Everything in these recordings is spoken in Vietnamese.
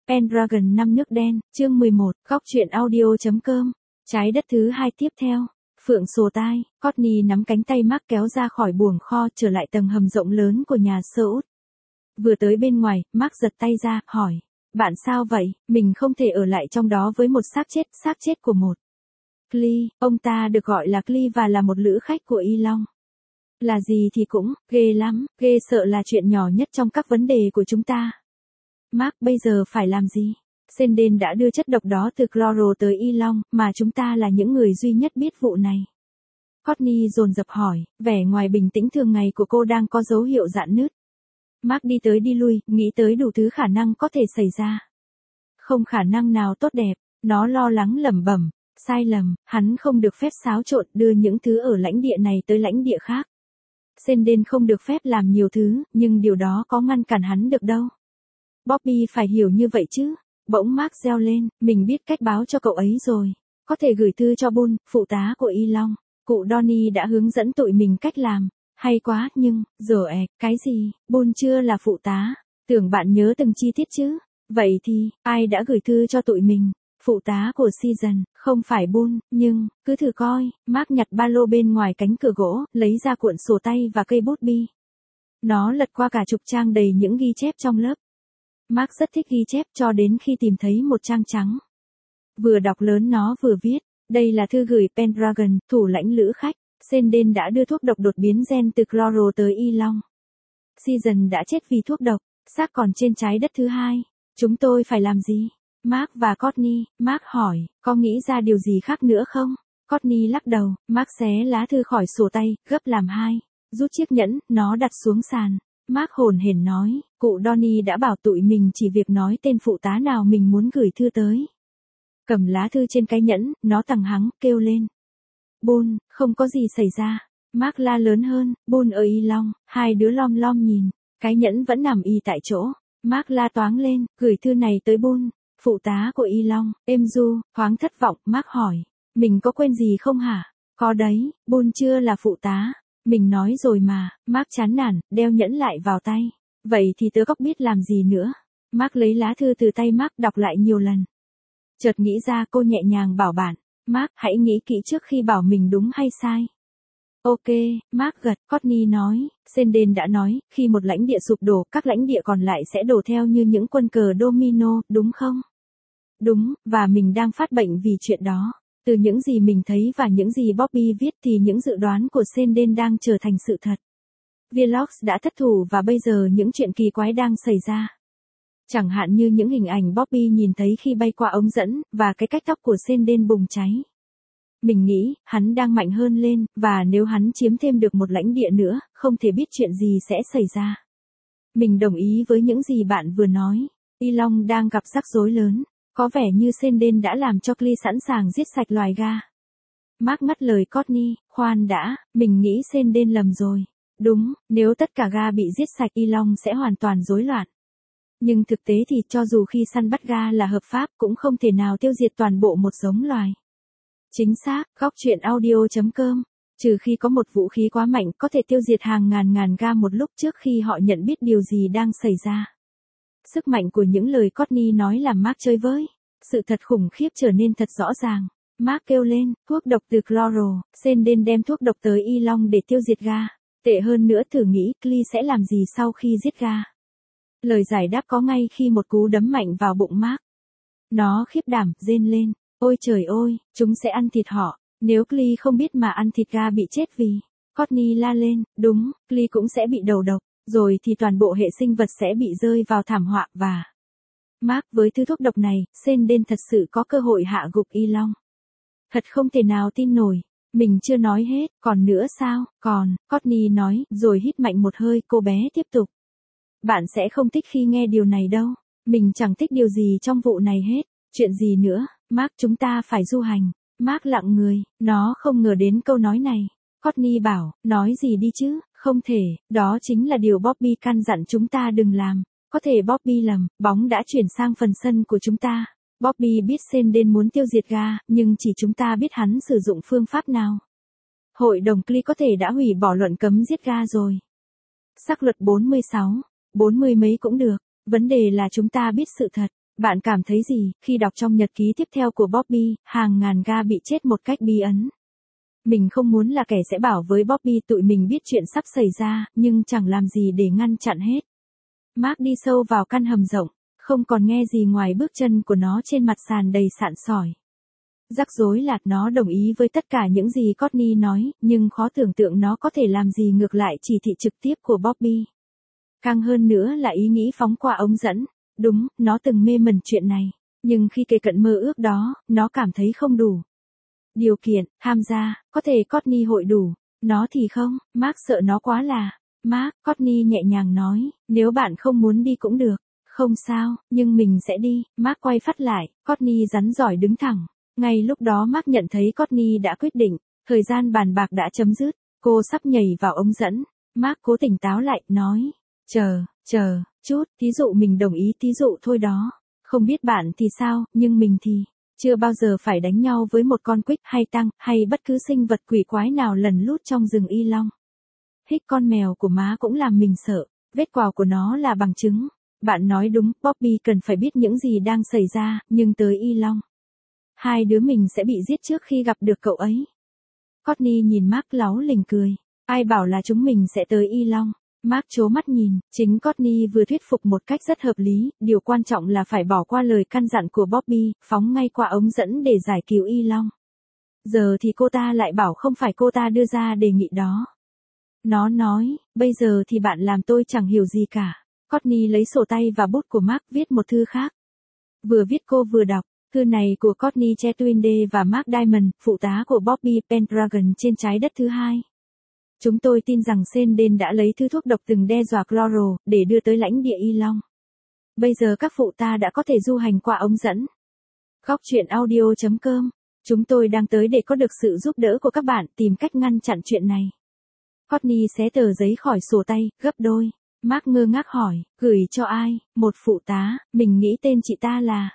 Pendragon năm nước đen, chương 11, góc truyện audio.com. Trái đất thứ 2 tiếp theo. Phượng sồ tai, Courtney nắm cánh tay Mark kéo ra khỏi buồng kho trở lại tầng hầm rộng lớn của nhà sơ út. Vừa tới bên ngoài, Mark giật tay ra, hỏi. Bạn sao vậy, mình không thể ở lại trong đó với một xác chết của một. Clee, ông ta được gọi là Clee và là một lữ khách của Y Long. Là gì thì cũng, ghê lắm, ghê sợ là chuyện nhỏ nhất trong các vấn đề của chúng ta. Mark bây giờ phải làm gì? Senden đã đưa chất độc đó từ Cloro tới Y Long, mà chúng ta là những người duy nhất biết vụ này. Courtney dồn dập hỏi, vẻ ngoài bình tĩnh thường ngày của cô đang có dấu hiệu rạn nứt. Mark đi tới đi lui, nghĩ tới đủ thứ khả năng có thể xảy ra. Không khả năng nào tốt đẹp, nó lo lắng lẩm bẩm, sai lầm, hắn không được phép xáo trộn đưa những thứ ở lãnh địa này tới lãnh địa khác. Senden không được phép làm nhiều thứ, nhưng điều đó có ngăn cản hắn được đâu. Bobby phải hiểu như vậy chứ. Bỗng Mark reo lên, mình biết cách báo cho cậu ấy rồi. Có thể gửi thư cho Bull, phụ tá của Y Long. Cụ Donnie đã hướng dẫn tụi mình cách làm. Hay quá, nhưng, cái gì, Bull chưa là phụ tá. Tưởng bạn nhớ từng chi tiết chứ. Vậy thì, ai đã gửi thư cho tụi mình? Phụ tá của Season, không phải Bull, nhưng, cứ thử coi. Mark nhặt ba lô bên ngoài cánh cửa gỗ, lấy ra cuộn sổ tay và cây bút bi. Nó lật qua cả chục trang đầy những ghi chép trong lớp. Mark rất thích ghi chép cho đến khi tìm thấy một trang trắng. Vừa đọc lớn nó vừa viết, đây là thư gửi Pendragon, thủ lãnh lữ khách. Senden đã đưa thuốc độc đột biến gen từ Cloro tới Y Long. Season đã chết vì thuốc độc, xác còn trên trái đất thứ 2. Chúng tôi phải làm gì? Mark và Courtney. Mark hỏi, có nghĩ ra điều gì khác nữa không? Courtney lắc đầu. Mark xé lá thư khỏi sổ tay, gấp làm 2. Rút chiếc nhẫn, nó đặt xuống sàn. Mark hồn hển nói, cụ Donnie đã bảo tụi mình chỉ việc nói tên phụ tá nào mình muốn gửi thư tới. Cầm lá thư trên cái nhẫn, nó tằng hắng, kêu lên. Bull, không có gì xảy ra. Mark la lớn hơn, Bull ở Y Long. Hai đứa lom lom nhìn, cái nhẫn vẫn nằm y tại chỗ. Mark la toáng lên, gửi thư này tới Bull, phụ tá của Y Long. Êm du, thoáng thất vọng, Mark hỏi, mình có quên gì không hả? Có đấy, Bull chưa là phụ tá. Mình nói rồi mà. Mark chán nản, đeo nhẫn lại vào tay. Vậy thì tớ có biết làm gì nữa. Mark lấy lá thư từ tay Mark đọc lại nhiều lần. Chợt nghĩ ra, cô nhẹ nhàng bảo bạn. Mark, hãy nghĩ kỹ trước khi bảo mình đúng hay sai. Ok, Mark gật. Courtney nói, Senden đã nói, khi một lãnh địa sụp đổ, các lãnh địa còn lại sẽ đổ theo như những quân cờ domino, đúng không? Đúng, và mình đang phát bệnh vì chuyện đó. Từ những gì mình thấy và những gì Bobby viết thì những dự đoán của Senden đang trở thành sự thật. Vlogs đã thất thủ và bây giờ những chuyện kỳ quái đang xảy ra. Chẳng hạn như những hình ảnh Bobby nhìn thấy khi bay qua ống dẫn, và cái cách tóc của Senden bùng cháy. Mình nghĩ, hắn đang mạnh hơn lên, và nếu hắn chiếm thêm được một lãnh địa nữa, không thể biết chuyện gì sẽ xảy ra. Mình đồng ý với những gì bạn vừa nói. Y Long đang gặp rắc rối lớn. Có vẻ như Senden đã làm cho Clee sẵn sàng giết sạch loài ga. Mark ngắt lời Courtney, khoan đã, mình nghĩ Senden lầm rồi. Đúng, nếu tất cả ga bị giết sạch Y Long sẽ hoàn toàn rối loạn. Nhưng thực tế thì cho dù khi săn bắt ga là hợp pháp cũng không thể nào tiêu diệt toàn bộ một giống loài. Chính xác, góc truyện audio.com. Trừ khi có một vũ khí quá mạnh có thể tiêu diệt hàng ngàn ga một lúc trước khi họ nhận biết điều gì đang xảy ra. Sức mạnh của những lời Courtney nói làm Mark chơi với. Sự thật khủng khiếp trở nên thật rõ ràng. Mark kêu lên, thuốc độc từ Cloro. Senden đem thuốc độc tới Y Long để tiêu diệt ga. Tệ hơn nữa, thử nghĩ Clee sẽ làm gì sau khi giết ga. Lời giải đáp có ngay khi một cú đấm mạnh vào bụng Mark. Nó khiếp đảm, rên lên. Ôi trời ơi, chúng sẽ ăn thịt họ. Nếu Clee không biết mà ăn thịt ga bị chết vì. Courtney la lên, đúng, Clee cũng sẽ bị đầu độc. Rồi thì toàn bộ hệ sinh vật sẽ bị rơi vào thảm họa và. Mark, với thứ thuốc độc này, Senden thật sự có cơ hội hạ gục Y Long. Thật không thể nào tin nổi. Mình chưa nói hết, còn nữa sao? Còn, Courtney nói, rồi hít mạnh một hơi, cô bé tiếp tục. Bạn sẽ không thích khi nghe điều này đâu. Mình chẳng thích điều gì trong vụ này hết. Chuyện gì nữa? Mark, chúng ta phải du hành. Mark lặng người, nó không ngờ đến câu nói này. Courtney bảo, nói gì đi chứ? Không thể, đó chính là điều Bobby căn dặn chúng ta đừng làm. Có thể Bobby lầm, bóng đã chuyển sang phần sân của chúng ta. Bobby biết Senden muốn tiêu diệt ga, nhưng chỉ chúng ta biết hắn sử dụng phương pháp nào. Hội đồng Clee có thể đã hủy bỏ luận cấm giết ga rồi. Xác luật 46, 40 mấy cũng được. Vấn đề là chúng ta biết sự thật. Bạn cảm thấy gì khi đọc trong nhật ký tiếp theo của Bobby, hàng ngàn ga bị chết một cách bí ẩn? Mình không muốn là kẻ sẽ bảo với Bobby tụi mình biết chuyện sắp xảy ra, nhưng chẳng làm gì để ngăn chặn hết. Mark đi sâu vào căn hầm rộng, không còn nghe gì ngoài bước chân của nó trên mặt sàn đầy sạn sỏi. Rắc rối là nó đồng ý với tất cả những gì Courtney nói, nhưng khó tưởng tượng nó có thể làm gì ngược lại chỉ thị trực tiếp của Bobby. Càng hơn nữa là ý nghĩ phóng qua ống dẫn. Đúng, nó từng mê mẩn chuyện này, nhưng khi kề cận mơ ước đó, nó cảm thấy không đủ. Điều kiện, tham gia, có thể Courtney hội đủ, nó thì không, Mark sợ nó quá là. Mark, Courtney nhẹ nhàng nói, nếu bạn không muốn đi cũng được, không sao, nhưng mình sẽ đi. Mark quay phát lại, Courtney rắn giỏi đứng thẳng. Ngay lúc đó Mark nhận thấy Courtney đã quyết định, thời gian bàn bạc đã chấm dứt, cô sắp nhảy vào ống dẫn. Mark cố tỉnh táo lại, nói, chờ chút, thí dụ mình đồng ý thí dụ thôi đó. Không biết bạn thì sao, nhưng mình thì chưa bao giờ phải đánh nhau với một con quích hay tăng, hay bất cứ sinh vật quỷ quái nào lẩn lút trong rừng Y Long. Hích con mèo của má cũng làm mình sợ, vết quào của nó là bằng chứng. Bạn nói đúng, Bobby cần phải biết những gì đang xảy ra, nhưng tới Y Long, hai đứa mình sẽ bị giết trước khi gặp được cậu ấy. Courtney nhìn Mark láu lình cười, ai bảo là chúng mình sẽ tới Y Long. Mark trố mắt nhìn, chính Courtney vừa thuyết phục một cách rất hợp lý, điều quan trọng là phải bỏ qua lời căn dặn của Bobby, phóng ngay qua ống dẫn để giải cứu Y Long. Giờ thì cô ta lại bảo không phải cô ta đưa ra đề nghị đó. Nó nói, bây giờ thì bạn làm tôi chẳng hiểu gì cả. Courtney lấy sổ tay và bút của Mark viết một thư khác. Vừa viết cô vừa đọc, thư này của Courtney Chetwynd và Mark Diamond, phụ tá của Bobby Pendragon trên trái đất thứ hai. Chúng tôi tin rằng Senden đã lấy thứ thuốc độc từng đe dọa Cloro, để đưa tới lãnh địa Y Long. Bây giờ các phụ ta đã có thể du hành qua ống dẫn. Góc truyện audio.com. Chúng tôi đang tới để có được sự giúp đỡ của các bạn tìm cách ngăn chặn chuyện này. Courtney xé tờ giấy khỏi sổ tay, gấp đôi. Mark ngơ ngác hỏi, gửi cho ai? Một phụ tá, mình nghĩ tên chị ta là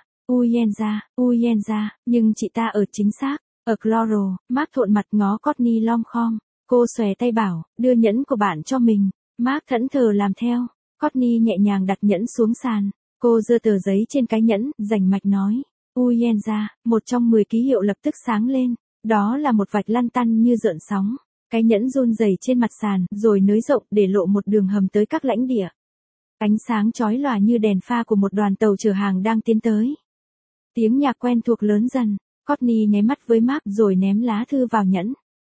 Uyenza, nhưng chị ta ở chính xác, ở Cloro. Mark thuộn mặt ngó Courtney lom khom. Cô xòe tay bảo, đưa nhẫn của bạn cho mình. Mark thẫn thờ làm theo. Courtney nhẹ nhàng đặt nhẫn xuống sàn. Cô giơ tờ giấy trên cái nhẫn, rành mạch nói. Uyenza, một trong 10 ký hiệu lập tức sáng lên. Đó là một vạch lăn tăn như rợn sóng. Cái nhẫn run rẩy trên mặt sàn, rồi nới rộng để lộ một đường hầm tới các lãnh địa. Ánh sáng chói lòa như đèn pha của một đoàn tàu chở hàng đang tiến tới. Tiếng nhạc quen thuộc lớn dần. Courtney nháy mắt với Mark rồi ném lá thư vào nhẫn.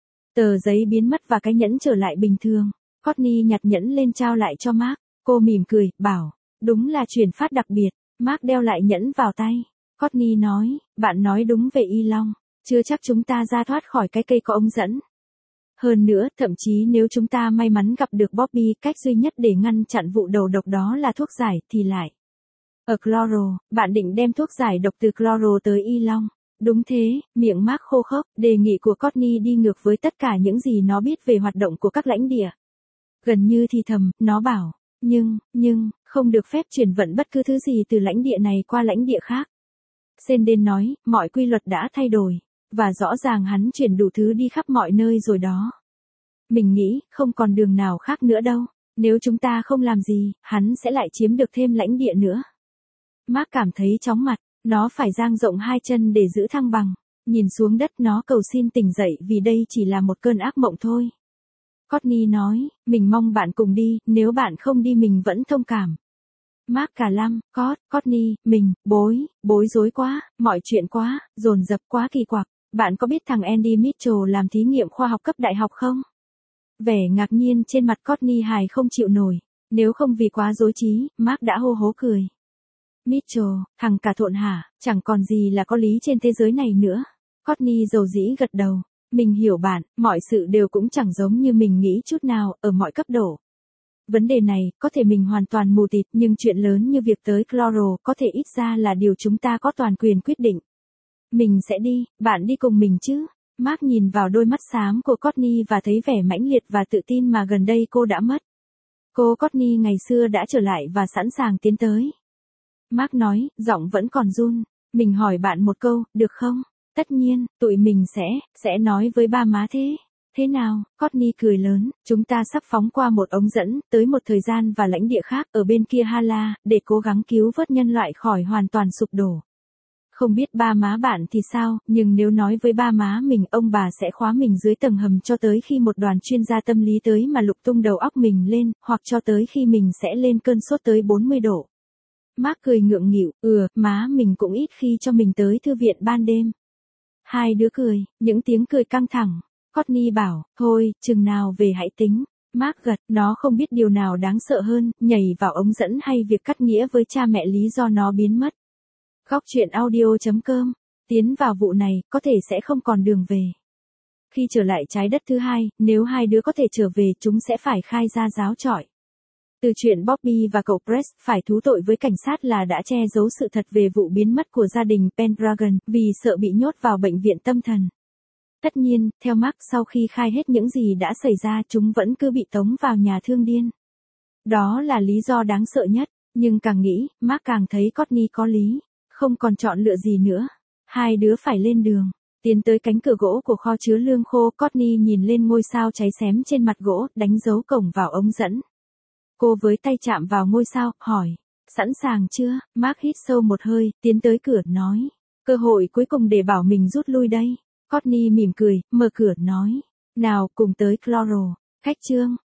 Tờ giấy biến mất và cái nhẫn trở lại bình thường. Courtney nhặt nhẫn lên trao lại cho Mark. Cô mỉm cười, bảo, đúng là chuyển phát đặc biệt. Mark đeo lại nhẫn vào tay. Courtney nói, bạn nói đúng về Y Long. Chưa chắc chúng ta ra thoát khỏi cái cây có ống dẫn. Hơn nữa, thậm chí nếu chúng ta may mắn gặp được Bobby, cách duy nhất để ngăn chặn vụ đầu độc đó là thuốc giải, thì lại. Ở Cloro, bạn định đem thuốc giải độc từ Cloro tới Y Long. Đúng thế, miệng Mark khô khốc, đề nghị của Courtney đi ngược với tất cả những gì nó biết về hoạt động của các lãnh địa. Gần như thì thầm, nó bảo, nhưng, không được phép chuyển vận bất cứ thứ gì từ lãnh địa này qua lãnh địa khác. Senden nói, mọi quy luật đã thay đổi, và rõ ràng hắn chuyển đủ thứ đi khắp mọi nơi rồi đó. Mình nghĩ, không còn đường nào khác nữa đâu, nếu chúng ta không làm gì, hắn sẽ lại chiếm được thêm lãnh địa nữa. Mark cảm thấy chóng mặt. Nó phải dang rộng hai chân để giữ thăng bằng. Nhìn xuống đất nó cầu xin tỉnh dậy vì đây chỉ là một cơn ác mộng thôi. Courtney nói, mình mong bạn cùng đi, nếu bạn không đi mình vẫn thông cảm. Mark cả lăm, Courtney, mình, bối rối quá, mọi chuyện quá, dồn dập quá kỳ quặc. Bạn có biết thằng Andy Mitchell làm thí nghiệm khoa học cấp đại học không? Vẻ ngạc nhiên trên mặt Courtney hài không chịu nổi. Nếu không vì quá dối trí, Mark đã hô hố cười. Mitchell, thằng cả thộn hả, chẳng còn gì là có lý trên thế giới này nữa. Courtney dầu dĩ gật đầu. Mình hiểu bạn, mọi sự đều cũng chẳng giống như mình nghĩ chút nào, ở mọi cấp độ. Vấn đề này, có thể mình hoàn toàn mù tịt, nhưng chuyện lớn như việc tới Cloro, có thể ít ra là điều chúng ta có toàn quyền quyết định. Mình sẽ đi, bạn đi cùng mình chứ? Mark nhìn vào đôi mắt xám của Courtney và thấy vẻ mãnh liệt và tự tin mà gần đây cô đã mất. Cô Courtney ngày xưa đã trở lại và sẵn sàng tiến tới. Mark nói, giọng vẫn còn run. Mình hỏi bạn một câu, được không? Tất nhiên, tụi mình sẽ nói với ba má thế. Thế nào, Courtney cười lớn, chúng ta sắp phóng qua một ống dẫn, tới một thời gian và lãnh địa khác, ở bên kia Hala, để cố gắng cứu vớt nhân loại khỏi hoàn toàn sụp đổ. Không biết ba má bạn thì sao, nhưng nếu nói với ba má mình, ông bà sẽ khóa mình dưới tầng hầm cho tới khi một đoàn chuyên gia tâm lý tới mà lục tung đầu óc mình lên, hoặc cho tới khi mình sẽ lên cơn sốt tới 40 độ. Mark cười ngượng nghịu, má mình cũng ít khi cho mình tới thư viện ban đêm. Hai đứa cười, những tiếng cười căng thẳng. Courtney bảo, thôi, chừng nào về hãy tính. Mark gật, nó không biết điều nào đáng sợ hơn, nhảy vào ống dẫn hay việc cắt nghĩa với cha mẹ lý do nó biến mất. Góc chuyện audio.com. Tiến vào vụ này, có thể sẽ không còn đường về. Khi trở lại trái đất thứ hai, nếu hai đứa có thể trở về, chúng sẽ phải khai ra giáo trọi. Từ chuyện Bobby và cậu Brett phải thú tội với cảnh sát là đã che giấu sự thật về vụ biến mất của gia đình Pendragon, vì sợ bị nhốt vào bệnh viện tâm thần. Tất nhiên, theo Mark, sau khi khai hết những gì đã xảy ra, chúng vẫn cứ bị tống vào nhà thương điên. Đó là lý do đáng sợ nhất, nhưng càng nghĩ, Mark càng thấy Courtney có lý. Không còn chọn lựa gì nữa. Hai đứa phải lên đường. Tiến tới cánh cửa gỗ của kho chứa lương khô, Courtney nhìn lên ngôi sao cháy xém trên mặt gỗ, đánh dấu cổng vào ống dẫn. Cô với tay chạm vào ngôi sao, hỏi, sẵn sàng chưa? Mark hít sâu một hơi, tiến tới cửa, nói, cơ hội cuối cùng để bảo mình rút lui đây. Courtney mỉm cười, mở cửa, nói, nào, cùng tới Cloro. Khách trương.